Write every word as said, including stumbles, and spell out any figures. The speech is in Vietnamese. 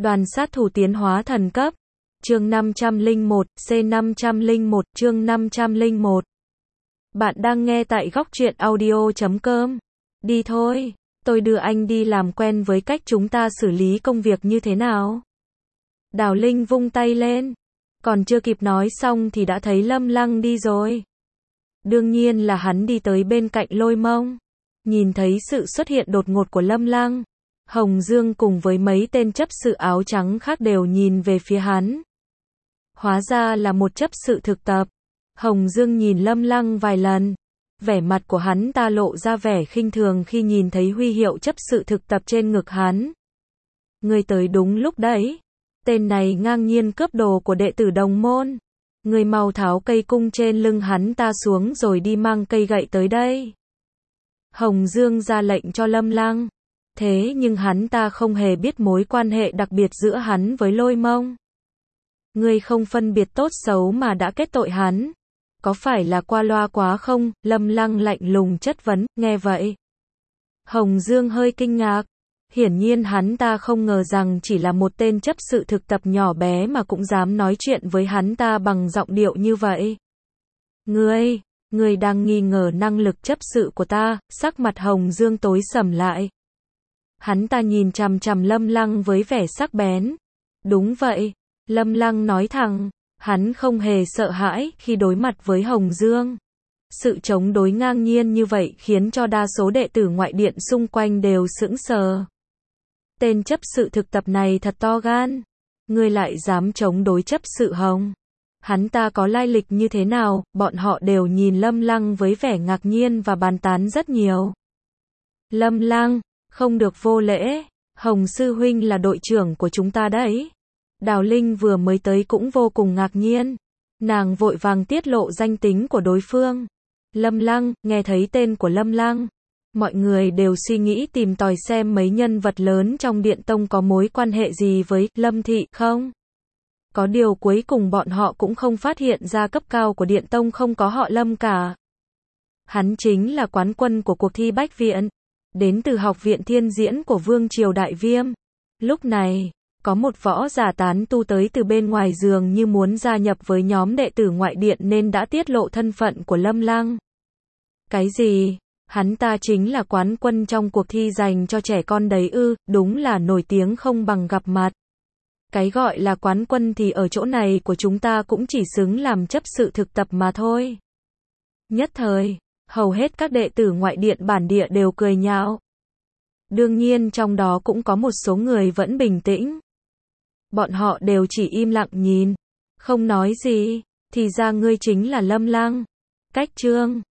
Đoàn sát thủ tiến hóa thần cấp. Chương năm trăm lẻ một, C năm trăm lẻ một, chương năm trăm lẻ một. Bạn đang nghe tại góc truyện audio chấm com. Đi thôi, tôi đưa anh đi làm quen với cách chúng ta xử lý công việc như thế nào. Đào Linh vung tay lên. Còn chưa kịp nói xong thì đã thấy Lâm Lăng đi rồi. Đương nhiên là hắn đi tới bên cạnh Lôi Mông. Nhìn thấy sự xuất hiện đột ngột của Lâm Lăng, Hồng Dương cùng với mấy tên chấp sự áo trắng khác đều nhìn về phía hắn. Hóa ra là một chấp sự thực tập. Hồng Dương nhìn Lâm Lăng vài lần. Vẻ mặt của hắn ta lộ ra vẻ khinh thường khi nhìn thấy huy hiệu chấp sự thực tập trên ngực hắn. Người tới đúng lúc đấy. Tên này ngang nhiên cướp đồ của đệ tử đồng môn. Người mau tháo cây cung trên lưng hắn ta xuống rồi đi mang cây gậy tới đây. Hồng Dương ra lệnh cho Lâm Lăng. Thế nhưng hắn ta không hề biết mối quan hệ đặc biệt giữa hắn với Lôi Mông. Ngươi không phân biệt tốt xấu mà đã kết tội hắn. Có phải là qua loa quá không? Lâm Lăng lạnh lùng chất vấn. Nghe vậy, Hồng Dương hơi kinh ngạc. Hiển nhiên hắn ta không ngờ rằng chỉ là một tên chấp sự thực tập nhỏ bé mà cũng dám nói chuyện với hắn ta bằng giọng điệu như vậy. Ngươi, ngươi đang nghi ngờ năng lực chấp sự của ta. Sắc mặt Hồng Dương tối sầm lại. Hắn ta nhìn chằm chằm Lâm Lăng với vẻ sắc bén. Đúng vậy, Lâm Lăng nói thẳng, hắn không hề sợ hãi khi đối mặt với Hồng Dương. Sự chống đối ngang nhiên như vậy khiến cho đa số đệ tử ngoại điện xung quanh đều sững sờ. Tên chấp sự thực tập này thật to gan. Ngươi lại dám chống đối chấp sự Hồng. Hắn ta có lai lịch như thế nào? Bọn họ đều nhìn Lâm Lăng với vẻ ngạc nhiên và bàn tán rất nhiều. Lâm Lăng, không được vô lễ. Hồng sư huynh là đội trưởng của chúng ta đấy. Đào Linh vừa mới tới cũng vô cùng ngạc nhiên. Nàng vội vàng tiết lộ danh tính của đối phương. Lâm Lăng. Nghe thấy tên của Lâm Lăng, mọi người đều suy nghĩ tìm tòi xem mấy nhân vật lớn trong Điện Tông có mối quan hệ gì với Lâm Thị không. Có điều cuối cùng bọn họ cũng không phát hiện ra cấp cao của Điện Tông không có họ Lâm cả. Hắn chính là quán quân của cuộc thi Bách Viện, đến từ Học viện Thiên Diễn của Vương Triều Đại Viêm. Lúc này, có một võ giả tán tu tới từ bên ngoài dường như muốn gia nhập với nhóm đệ tử ngoại điện nên đã tiết lộ thân phận của Lâm Lăng. Cái gì? Hắn ta chính là quán quân trong cuộc thi dành cho trẻ con đấy ư? Đúng là nổi tiếng không bằng gặp mặt. Cái gọi là quán quân thì ở chỗ này của chúng ta cũng chỉ xứng làm chấp sự thực tập mà thôi. Nhất thời, hầu hết các đệ tử ngoại điện bản địa đều cười nhạo. Đương nhiên trong đó cũng có một số người vẫn bình tĩnh. Bọn họ đều chỉ im lặng nhìn, không nói gì. Thì ra ngươi chính là Lâm Lăng. Cách chương